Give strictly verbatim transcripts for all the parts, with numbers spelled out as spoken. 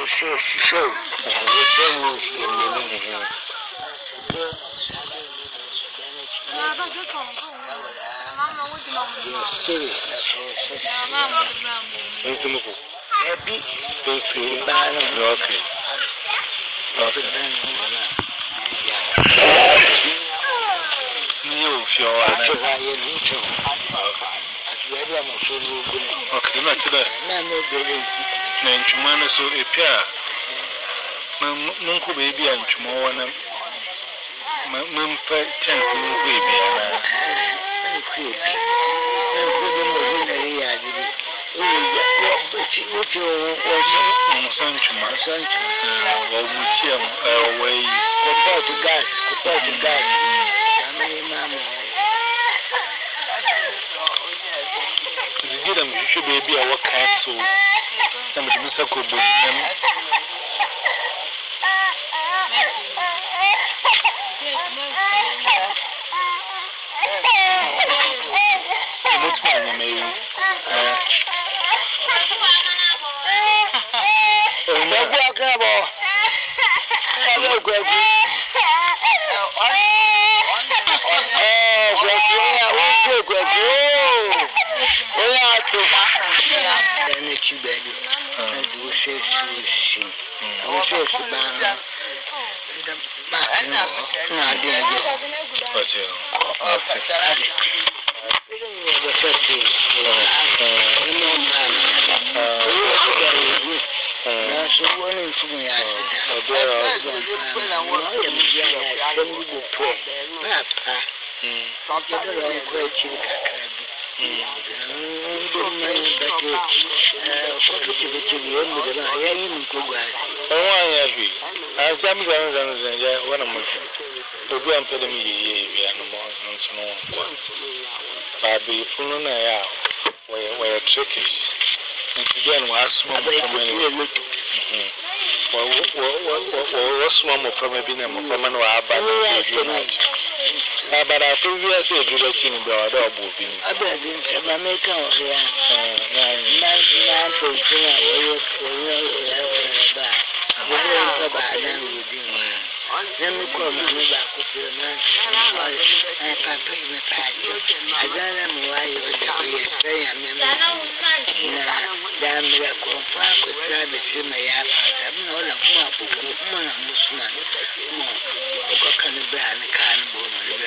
says so. We say move in the room. Yes, still, that's what Don't see me. Maybe Don't see me. Okay. Okay. You feel I feel like I am into okay, not today. Nanchumana so a pair. Munko baby and tomorrow, Mumpa tense Munko baby. If you also son to my son, or Muchiam away, compare to gas, compare to gas. The Jidam should be a work cat so I'm a Misako book. What's my name? So one in for me, I said, there are some assembly the prayer. Papa, I'm quite cheap. I'm doing my better profitability. I am in progress. Oh, I agree. I'm coming down and one of my people and put me no more. But be full on a where trickish. And again, was small. What's one from a bin and from an hour, but I feel we are to do the chin in the other moving. I didn't say my maker here. Nine point let me call my back with your man. I papa in the patch. I don't know why you say I'm damn the confirm with service in my yard. I'm not a woman, Musman. No, can be an cannibal.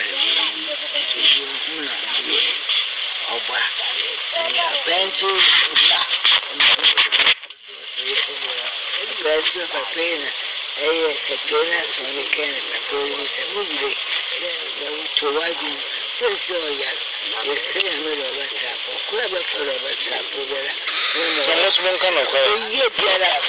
Oh, back. Pencil, pencil, paper. Yes, a Jonas when they can police a movie to watch him. So, so, yeah, you say I'm a WhatsApp or clever for a WhatsApp. Almost one kind of way. Yet, get up.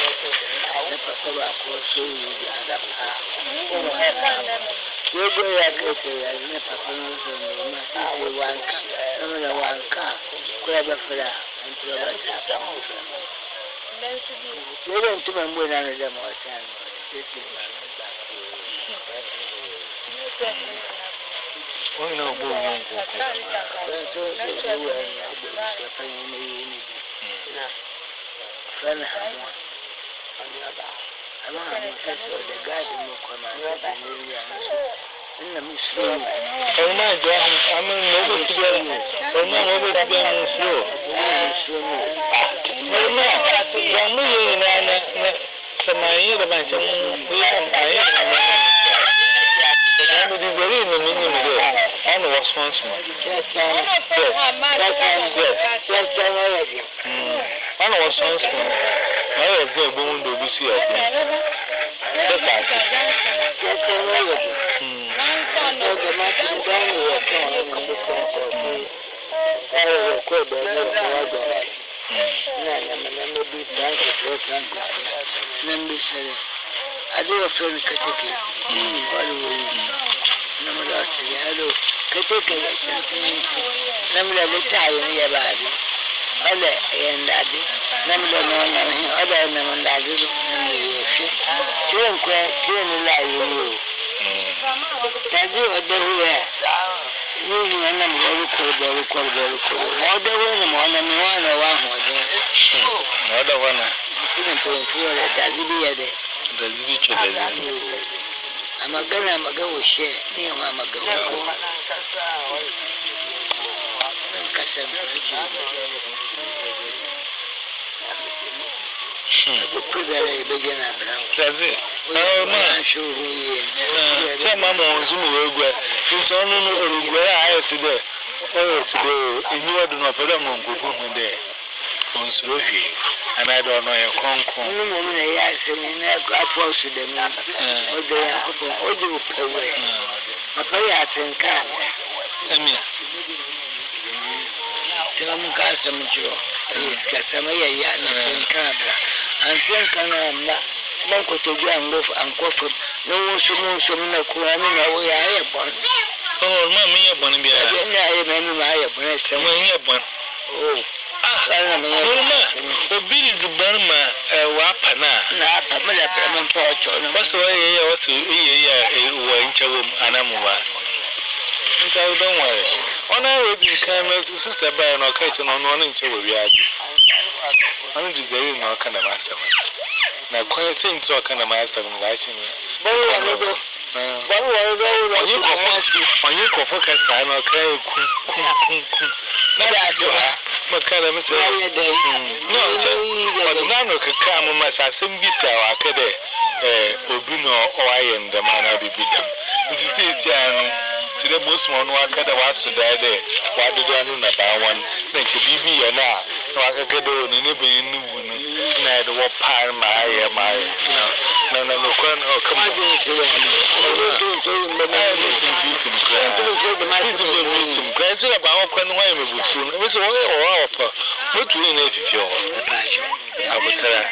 We're going to say, I never know one car, another one car, clever for that, and to WhatsApp. You don't remember none of them all time. Oh, no, I do a friend Katiki. Katiki, Namla Italian, your body. Other and daddy, Namla, other than daddy, Kiran Quay, Kiran Lai. Daddy, what the way? You and I'm very cool, very cool, very cool. More than one, and one, and one, Na da wana. Sinin to fuwa da zibi ya de. Da zibi ce da zibi. A magana magawo she ne ma magawo ko. Nan kasan fuci. Ku da rai da gina brown. Kaze. Ah ma shuru ye. Ta ma mo nzu mu egwa. Nso no no egwa a ayeti de. Oh today inu wadu no peda mo nkofu hu de. Onso hwe. Ana do no ye konkon. No mo na ya se ni na afọ su de mi. O de ya ko o de o pewe. Papa ya tinka. Amina. Tuna mun ka samu ciwo. Iska sama ya ya na tinka bra. An tinka na ma man ko to gwa ngof an kofu. No wo su mun su na ko ani na wo ya ya bon. Oh ma mi ya bon bi ya. Ya na ya na mi ma ya bon te. Ma ya bon. Oh. Ah, na ma. Obiri zubarma wa pana. Na pa me la pra man po cho no. Waso ye ye waso ye ye wa nchawo anamu ba. Nchawo don ware. Ona we di kan no sister ba no ka chi no no nchawo wi aji. Anu di zeri no ka na masam. Na kwa se ntu ka na masam ba chi ni. Ba wa no do. Ba wa do do. Onye kofo onye kofo ka sa no ka ku ku ku. Na da so. Makana misa no che odina no keka amuma sasem bisa wa kede eh obi no oaye ndama na bibidam nti sisi anu tire bosmo no akada waso dade wadodo anu na bawan na che bibi ye na na akakede oni ne be nubu no na de wo par ma ye ma na na no kwan o kama do tire anu o do so mbe na no tim bitim kra to so be ma bitim bitim kra tire ba wo kwan ho ye me bufu no we so wo ye wo pa motu ni na fifi o abutara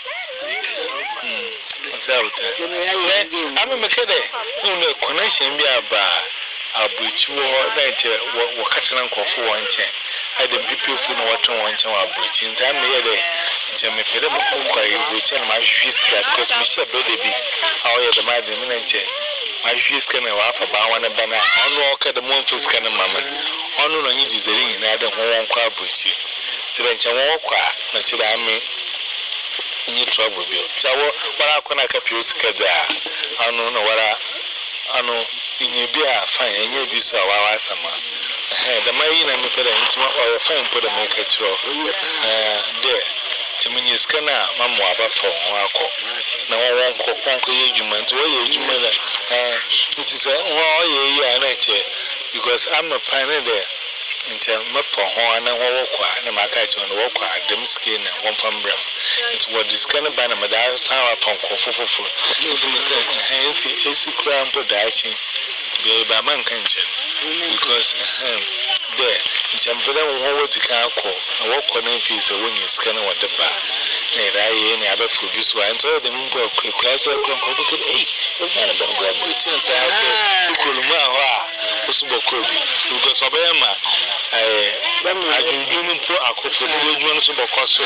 mm asa abutara ama mekede no connection bi aba abuchiwo na che wo katena nkofo wo nche adam pipefu no wato wo nche wa abuchi nta me ye de nche me pede mo kwa ibuchi na ma hwiska because me share bede bi awo ye de ma de me nche ma hwiska na wa afa ba wana bana ono okade mo mfiska na mama ono no nyi dizeri na de ho won kwa abuchi tibe nche wo kwa na chira ame nyi trouble bi chawo wara akona ka piosika da ano no wara ano inye bi a fine enye bi so awa asama eh da mai na me pere ntima o fine po da me ka chiro eh de timunyi skana mamu aba fo wako na won ko kon ko ye djuma nti wo ye djuma da eh nti se wo ye yi ana che because I'm a pioneer there nti mapo ho na wo kwa na maka che no wo kwa dem skin na won pambram nti wo diskana ba na mada sawa fon ko fufufu nti me eh nti esikura mpo daachi be ba man kan che because eh there nti ampeda wo wo dika ko na wo kwa na fi se wo nyi skana wo de ba na raye ne abafu bi so anto de mun ko kwasa ko ko ko eh e na ba ngo abuchi sa ha kuluma ho a usuboko bi because obeyama eh ajunjunu po akofo de ejuma no so bokoso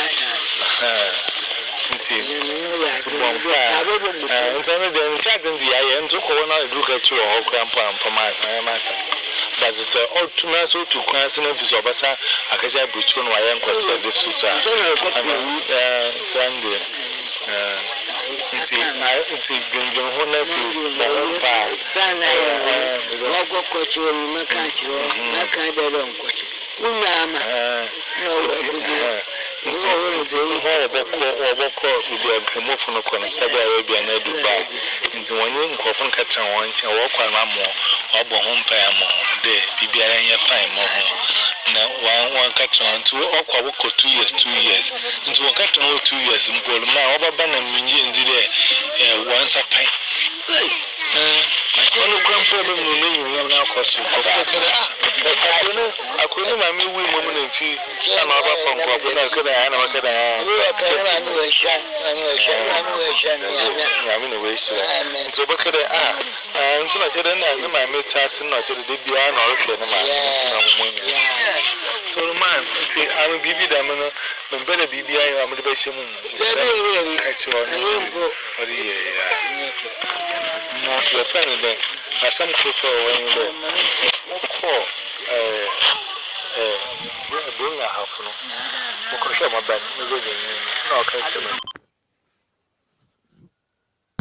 nti nti bompa eh nti na de nti adindi ya ye nti ko na eduka chi wo ho krampa ampa ma na ma sa but so all to na so to kwase na bi so basa akaja buchi no wa ye nkwase de suta eh sande eh nti nti gungun ho na fi bompa eh wo ko chi wo maka chi wo maka de ron ko chi unama no nti nti ho oboko oboko bi agramofu no kono sabe awe bia na Dubai nti wonye nkofo nkatra won che wo kwa ma mo obo ho mpa ya mo de bibiara nya fine mo ho na wan wan katra nti okwa boko two years two years nti won katra no two years mbolo ma obaba na munye nzi de eh once a pen eh ono krampo be mu no yin na akoso kofo kare ah akunu akunu ma mi wi mo mu na fi na aba fa nko abu na kada ya na makada ya wo ka na mi we sha na mi we sha na mi we sha na mi no we sha nto ba kada ah nto na chede na na ma mi ta sin na chede de bia na o hwe na ma na mo nyi so man nti am bibi da me no me bele bibi ayo am de ba shemu ka chi o no ori ye ya mo le fa ni de asam ko so won de ko eh eh, being a half no. Mokosha maban, no go in, no catch.